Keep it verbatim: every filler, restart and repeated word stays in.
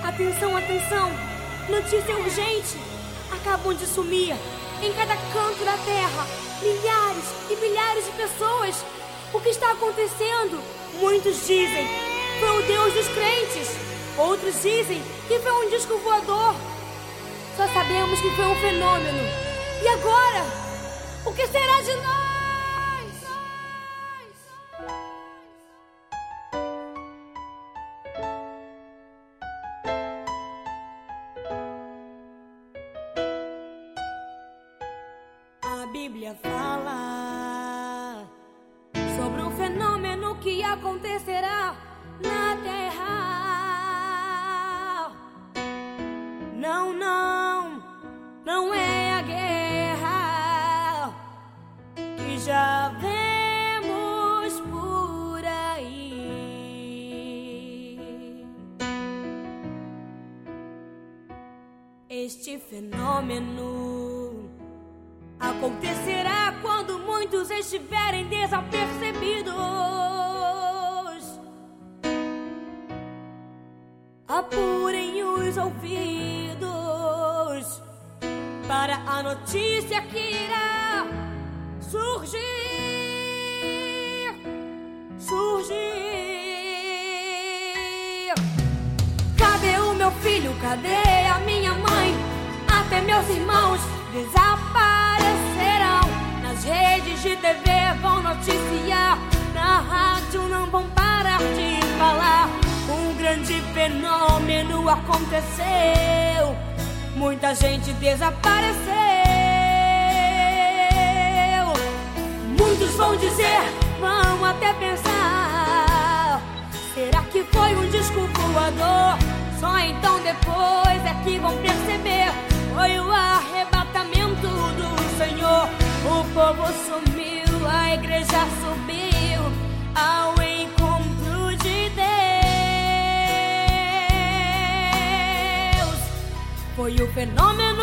Atenção, atenção! Notícia urgente! Acabam de sumir, em cada canto da terra, milhares e milhares de pessoas. O que está acontecendo? Muitos dizem foi o Deus dos crentes. Outros dizem que foi um disco voador. Só sabemos que foi um fenômeno. E agora? O que será de nós? A Bíblia fala sobre um fenômeno que acontecerá na terra. Não, não, não é a guerra que já vemos por aí. Este fenômeno acontecerá quando muitos estiverem desapercebidos. Apurem os ouvidos para a notícia que irá surgir, surgir. Cadê o meu filho? Cadê a minha mãe? Até meus irmãos desaparecerão. Nas redes de T V vão noticiar, na rádio não vão parar de falar. Um grande fenômeno aconteceu, muita gente desapareceu. Muitos vão dizer, vão até pensar, será que foi um disco voador? Só então depois é que vão perceber, foi o arrebatamento do Senhor. O povo sumiu, a igreja subiu ao encontro de Deus. Foi o fenômeno